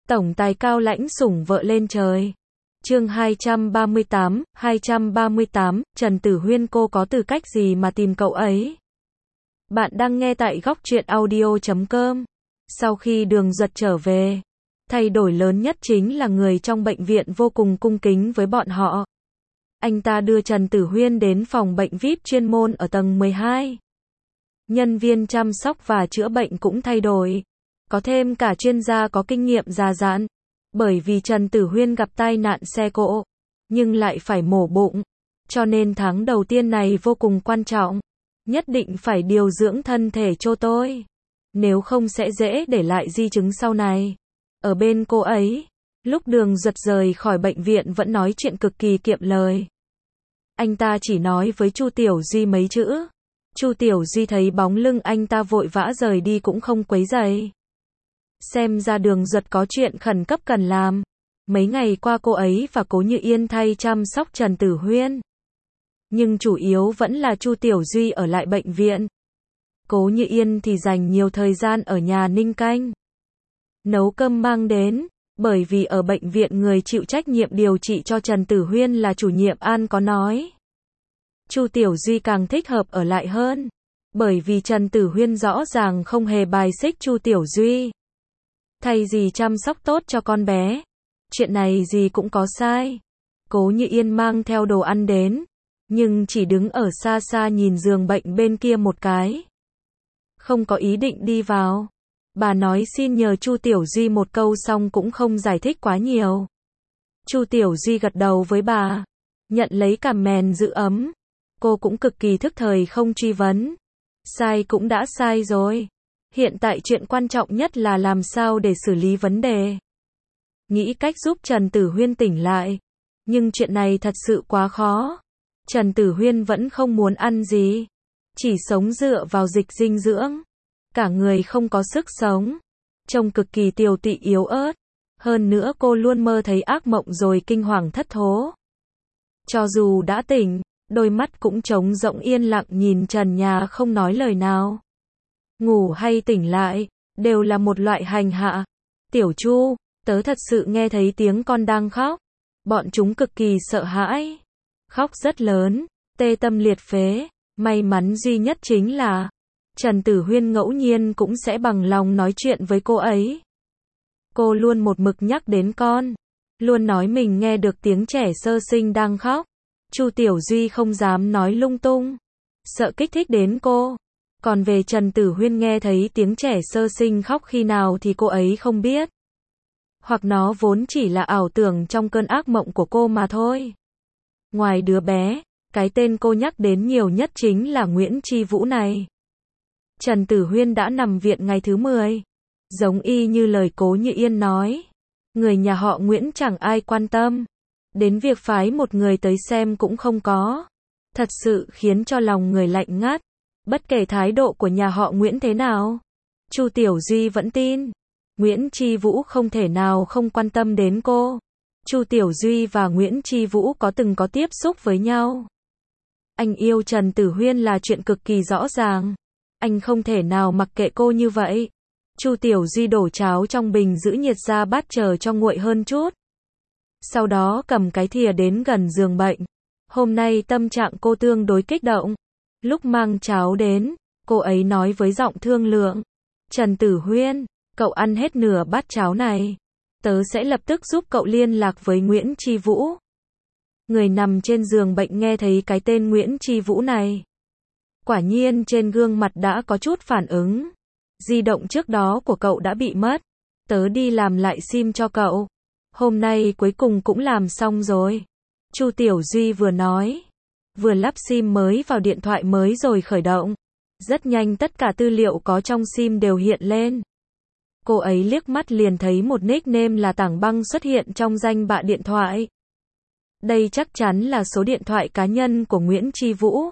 Tổng tài cao lãnh sủng vợ lên trời. Chương 238, Trần Tử Huyên, cô có tư cách gì mà tìm cậu ấy? Bạn đang nghe tại góc truyện audio.com. Sau khi Đường Duật trở về, thay đổi lớn nhất chính là người trong bệnh viện vô cùng cung kính với bọn họ. Anh ta đưa Trần Tử Huyên đến phòng bệnh VIP chuyên môn ở tầng 12. Nhân viên chăm sóc và chữa bệnh cũng thay đổi. Có thêm cả chuyên gia có kinh nghiệm già dặn. Bởi vì Trần Tử Huyên gặp tai nạn xe cộ, nhưng lại phải mổ bụng. Cho nên tháng đầu tiên này vô cùng quan trọng. Nhất định phải điều dưỡng thân thể cho tôi. Nếu không sẽ dễ để lại di chứng sau này. Ở bên cô ấy, lúc Đường Duật rời khỏi bệnh viện vẫn nói chuyện cực kỳ kiệm lời. Anh ta chỉ nói với Chu Tiểu Duy mấy chữ. Chu Tiểu Duy thấy bóng lưng anh ta vội vã rời đi cũng không quấy rầy. Xem ra Đường Duật có chuyện khẩn cấp cần làm. Mấy ngày qua cô ấy và Cố Như Yên thay chăm sóc Trần Tử Huyên. Nhưng chủ yếu vẫn là Chu Tiểu Duy ở lại bệnh viện. Cố Như Yên thì dành nhiều thời gian ở nhà ninh canh, nấu cơm mang đến. Bởi vì ở bệnh viện người chịu trách nhiệm điều trị cho Trần Tử Huyên là chủ nhiệm An có nói. Chu Tiểu Duy càng thích hợp ở lại hơn. Bởi vì Trần Tử Huyên rõ ràng không hề bài xích Chu Tiểu Duy. Thay gì chăm sóc tốt cho con bé. Chuyện này gì cũng có sai. Cố Như Yên mang theo đồ ăn đến, nhưng chỉ đứng ở xa xa nhìn giường bệnh bên kia một cái. Không có ý định đi vào. Bà nói xin nhờ Chu Tiểu Duy một câu xong cũng không giải thích quá nhiều. Chu Tiểu Duy gật đầu với bà, nhận lấy cằm mền giữ ấm. Cô cũng cực kỳ thức thời không truy vấn. Sai cũng đã sai rồi. Hiện tại chuyện quan trọng nhất là làm sao để xử lý vấn đề. Nghĩ cách giúp Trần Tử Huyên tỉnh lại. Nhưng chuyện này thật sự quá khó. Trần Tử Huyên vẫn không muốn ăn gì. Chỉ sống dựa vào dịch dinh dưỡng. Cả người không có sức sống. Trông cực kỳ tiều tụy yếu ớt. Hơn nữa cô luôn mơ thấy ác mộng rồi kinh hoàng thất thố. Cho dù đã tỉnh, đôi mắt cũng trống rỗng yên lặng nhìn trần nhà không nói lời nào. Ngủ hay tỉnh lại, đều là một loại hành hạ. Tiểu Chu, tớ thật sự nghe thấy tiếng con đang khóc. Bọn chúng cực kỳ sợ hãi. Khóc rất lớn, tê tâm liệt phế. May mắn duy nhất chính là Trần Tử Huyên ngẫu nhiên cũng sẽ bằng lòng nói chuyện với cô ấy. Cô luôn một mực nhắc đến con. Luôn nói mình nghe được tiếng trẻ sơ sinh đang khóc. Chu Tiểu Duy không dám nói lung tung, sợ kích thích đến cô. Còn về Trần Tử Huyên nghe thấy tiếng trẻ sơ sinh khóc khi nào thì cô ấy không biết. Hoặc nó vốn chỉ là ảo tưởng trong cơn ác mộng của cô mà thôi. Ngoài đứa bé, cái tên cô nhắc đến nhiều nhất chính là Nguyễn Chi Vũ này. Trần Tử Huyên đã nằm viện ngày thứ 10. Giống y như lời Cố Như Yên nói. Người nhà họ Nguyễn chẳng ai quan tâm. Đến việc phái một người tới xem cũng không có. Thật sự khiến cho lòng người lạnh ngắt. Bất kể thái độ của nhà họ Nguyễn thế nào, Chu Tiểu Duy vẫn tin Nguyễn Chi Vũ không thể nào không quan tâm đến cô. Chu Tiểu Duy và Nguyễn Chi Vũ từng có tiếp xúc với nhau. Anh yêu Trần Tử Huyên là chuyện cực kỳ rõ ràng. Anh không thể nào mặc kệ cô như vậy. Chu Tiểu Duy đổ cháo trong bình giữ nhiệt ra bát chờ cho nguội hơn chút. Sau đó cầm cái thìa đến gần giường bệnh. Hôm nay tâm trạng cô tương đối kích động. Lúc mang cháo đến, cô ấy nói với giọng thương lượng. Trần Tử Huyên, cậu ăn hết nửa bát cháo này. Tớ sẽ lập tức giúp cậu liên lạc với Nguyễn Chi Vũ. Người nằm trên giường bệnh nghe thấy cái tên Nguyễn Chi Vũ này. Quả nhiên trên gương mặt đã có chút phản ứng. Di động trước đó của cậu đã bị mất. Tớ đi làm lại sim cho cậu. Hôm nay cuối cùng cũng làm xong rồi. Chu Tiểu Duy vừa nói, vừa lắp sim mới vào điện thoại mới rồi khởi động. Rất nhanh tất cả tư liệu có trong sim đều hiện lên. Cô ấy liếc mắt liền thấy một nickname là Tảng Băng xuất hiện trong danh bạ điện thoại. Đây chắc chắn là số điện thoại cá nhân của Nguyễn Chi Vũ.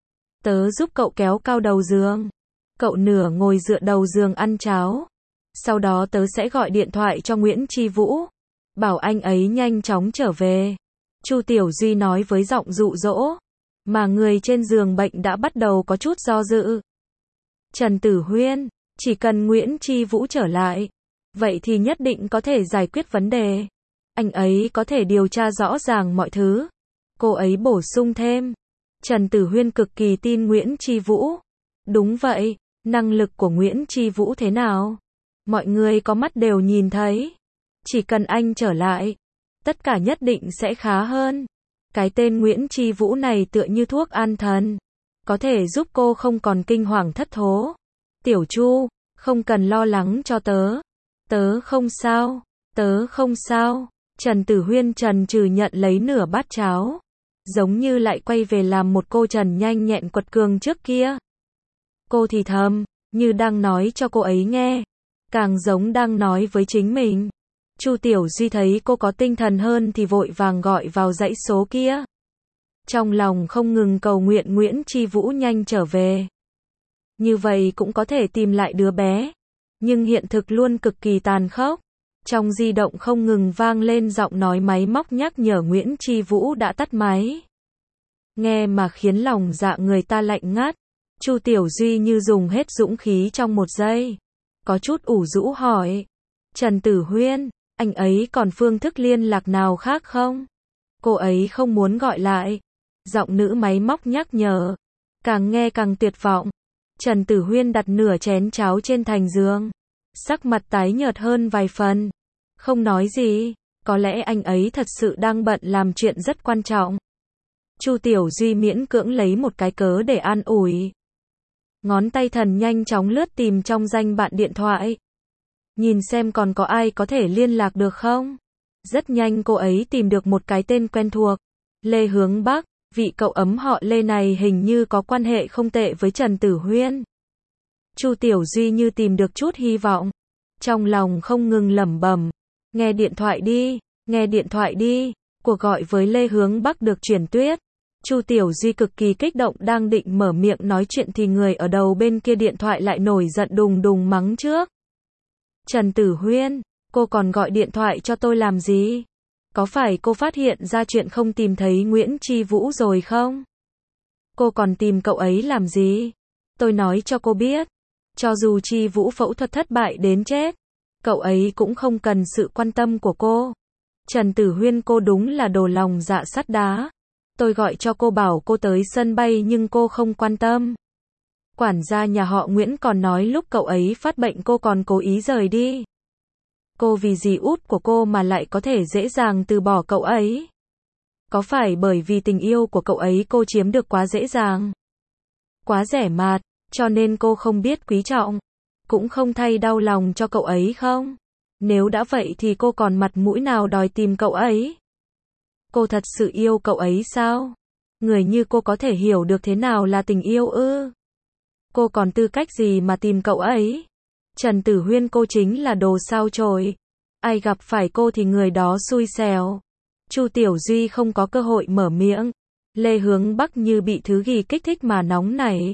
Tớ giúp cậu kéo cao đầu giường. Cậu nửa ngồi dựa đầu giường ăn cháo. Sau đó tớ sẽ gọi điện thoại cho Nguyễn Chi Vũ, bảo anh ấy nhanh chóng trở về. Chu Tiểu Duy nói với giọng dụ dỗ. Mà người trên giường bệnh đã bắt đầu có chút do dự. Trần Tử Huyên, chỉ cần Nguyễn Chi Vũ trở lại, vậy thì nhất định có thể giải quyết vấn đề. Anh ấy có thể điều tra rõ ràng mọi thứ. Cô ấy bổ sung thêm. Trần Tử Huyên cực kỳ tin Nguyễn Chi Vũ. Đúng vậy, năng lực của Nguyễn Chi Vũ thế nào? Mọi người có mắt đều nhìn thấy. Chỉ cần anh trở lại, tất cả nhất định sẽ khá hơn. Cái tên Nguyễn Chi Vũ này tựa như thuốc an thần, có thể giúp cô không còn kinh hoàng thất thố. Tiểu Chu, không cần lo lắng cho tớ. Tớ không sao, tớ không sao. Trần Tử Huyên trần trừ nhận lấy nửa bát cháo. Giống như lại quay về làm một cô Trần nhanh nhẹn quật cường trước kia. Cô thì thầm, như đang nói cho cô ấy nghe. Càng giống đang nói với chính mình. Chu Tiểu Duy thấy cô có tinh thần hơn thì vội vàng gọi vào dãy số kia. Trong lòng không ngừng cầu nguyện Nguyễn Chi Vũ nhanh trở về. Như vậy cũng có thể tìm lại đứa bé. Nhưng hiện thực luôn cực kỳ tàn khốc. Trong di động không ngừng vang lên giọng nói máy móc nhắc nhở Nguyễn Chi Vũ đã tắt máy. Nghe mà khiến lòng dạ người ta lạnh ngắt. Chu Tiểu Duy như dùng hết dũng khí trong một giây. Có chút ủ rũ hỏi. Trần Tử Huyên, anh ấy còn phương thức liên lạc nào khác không? Cô ấy không muốn gọi lại. Giọng nữ máy móc nhắc nhở. Càng nghe càng tuyệt vọng. Trần Tử Huyên đặt nửa chén cháo trên thành giường. Sắc mặt tái nhợt hơn vài phần. Không nói gì. Có lẽ anh ấy thật sự đang bận làm chuyện rất quan trọng. Chu Tiểu Duy miễn cưỡng lấy một cái cớ để an ủi. Ngón tay thần nhanh chóng lướt tìm trong danh bạ điện thoại. Nhìn xem còn có ai có thể liên lạc được không? Rất nhanh cô ấy tìm được một cái tên quen thuộc. Lê Hướng Bắc, vị cậu ấm họ Lê này hình như có quan hệ không tệ với Trần Tử Huyên. Chu Tiểu Duy như tìm được chút hy vọng. Trong lòng không ngừng lẩm bẩm. Nghe điện thoại đi, nghe điện thoại đi. Cuộc gọi với Lê Hướng Bắc được truyền tuyết. Chu Tiểu Duy cực kỳ kích động đang định mở miệng nói chuyện thì người ở đầu bên kia điện thoại lại nổi giận đùng đùng mắng trước. Trần Tử Huyên, cô còn gọi điện thoại cho tôi làm gì? Có phải cô phát hiện ra chuyện không tìm thấy Nguyễn Chi Vũ rồi không? Cô còn tìm cậu ấy làm gì? Tôi nói cho cô biết, cho dù Chi Vũ phẫu thuật thất bại đến chết, cậu ấy cũng không cần sự quan tâm của cô. Trần Tử Huyên, cô đúng là đồ lòng dạ sắt đá. Tôi gọi cho cô bảo cô tới sân bay nhưng cô không quan tâm. Quản gia nhà họ Nguyễn còn nói lúc cậu ấy phát bệnh cô còn cố ý rời đi. Cô vì dì út của cô mà lại có thể dễ dàng từ bỏ cậu ấy. Có phải bởi vì tình yêu của cậu ấy cô chiếm được quá dễ dàng, quá rẻ mạt, cho nên cô không biết quý trọng, cũng không thay đau lòng cho cậu ấy không? Nếu đã vậy thì cô còn mặt mũi nào đòi tìm cậu ấy? Cô thật sự yêu cậu ấy sao? Người như cô có thể hiểu được thế nào là tình yêu ư? Cô còn tư cách gì mà tìm cậu ấy? Trần Tử Huyên, cô chính là đồ sao chổi. Ai gặp phải cô thì người đó xui xẻo. Chu Tiểu Duy không có cơ hội mở miệng. Lê Hướng Bắc như bị thứ gì kích thích mà nóng nảy.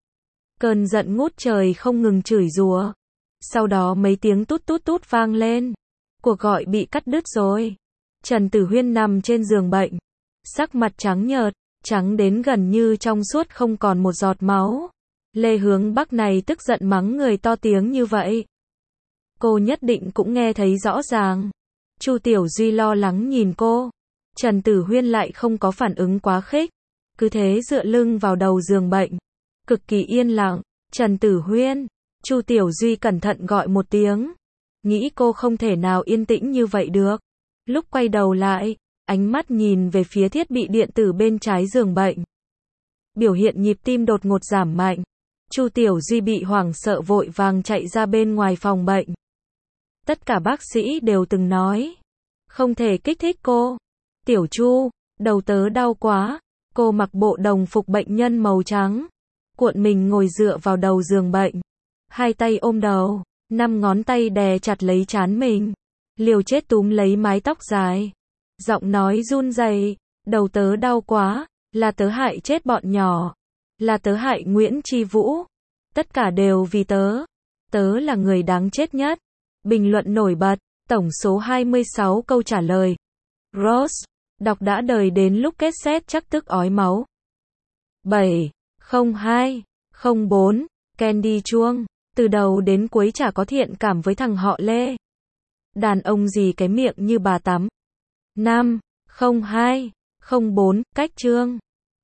Cơn giận ngút trời không ngừng chửi rủa. Sau đó mấy tiếng tút tút tút vang lên. Cuộc gọi bị cắt đứt rồi. Trần Tử Huyên nằm trên giường bệnh. Sắc mặt trắng nhợt, trắng đến gần như trong suốt không còn một giọt máu. Lê Hướng Bắc này tức giận mắng người to tiếng như vậy. Cô nhất định cũng nghe thấy rõ ràng. Chu Tiểu Duy lo lắng nhìn cô. Trần Tử Huyên lại không có phản ứng quá khích. Cứ thế dựa lưng vào đầu giường bệnh. Cực kỳ yên lặng. Trần Tử Huyên. Chu Tiểu Duy cẩn thận gọi một tiếng. Nghĩ cô không thể nào yên tĩnh như vậy được. Lúc quay đầu lại, ánh mắt nhìn về phía thiết bị điện tử bên trái giường bệnh. Biểu hiện nhịp tim đột ngột giảm mạnh. Chu Tiểu Duy bị hoảng sợ vội vàng chạy ra bên ngoài phòng bệnh. Tất cả bác sĩ đều từng nói, không thể kích thích cô. Tiểu Chu, đầu tớ đau quá. Cô mặc bộ đồng phục bệnh nhân màu trắng, cuộn mình ngồi dựa vào đầu giường bệnh. Hai tay ôm đầu, 5 ngón tay đè chặt lấy trán mình. Liều chết túm lấy mái tóc dài. Giọng nói run rẩy, đầu tớ đau quá, là tớ hại chết bọn nhỏ. Là tớ hại Nguyễn Chi Vũ. Tất cả đều vì tớ. Tớ là người đáng chết nhất. Bình luận nổi bật, tổng số 26 câu trả lời. Rose, đọc đã đời đến lúc kết xét chắc tức ói máu. 7, 02, 04, Candy Chuông, từ đầu đến cuối chả có thiện cảm với thằng họ Lê. Đàn ông gì cái miệng như bà tắm. 5. 02. 04. Cách chương.